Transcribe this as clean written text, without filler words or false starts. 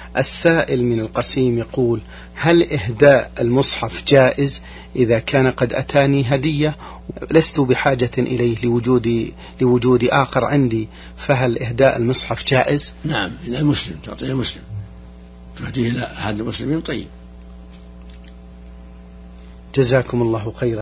السائل من القصيم يقول: هل إهداء المصحف جائز إذا كان قد أتاني هدية لست بحاجة إليه لوجود آخر عندي، فهل إهداء المصحف جائز؟ نعم، إذا مسلم تعطيه مسلم، تهديه إلى أحد المسلمين. طيب، جزاكم الله خيرا.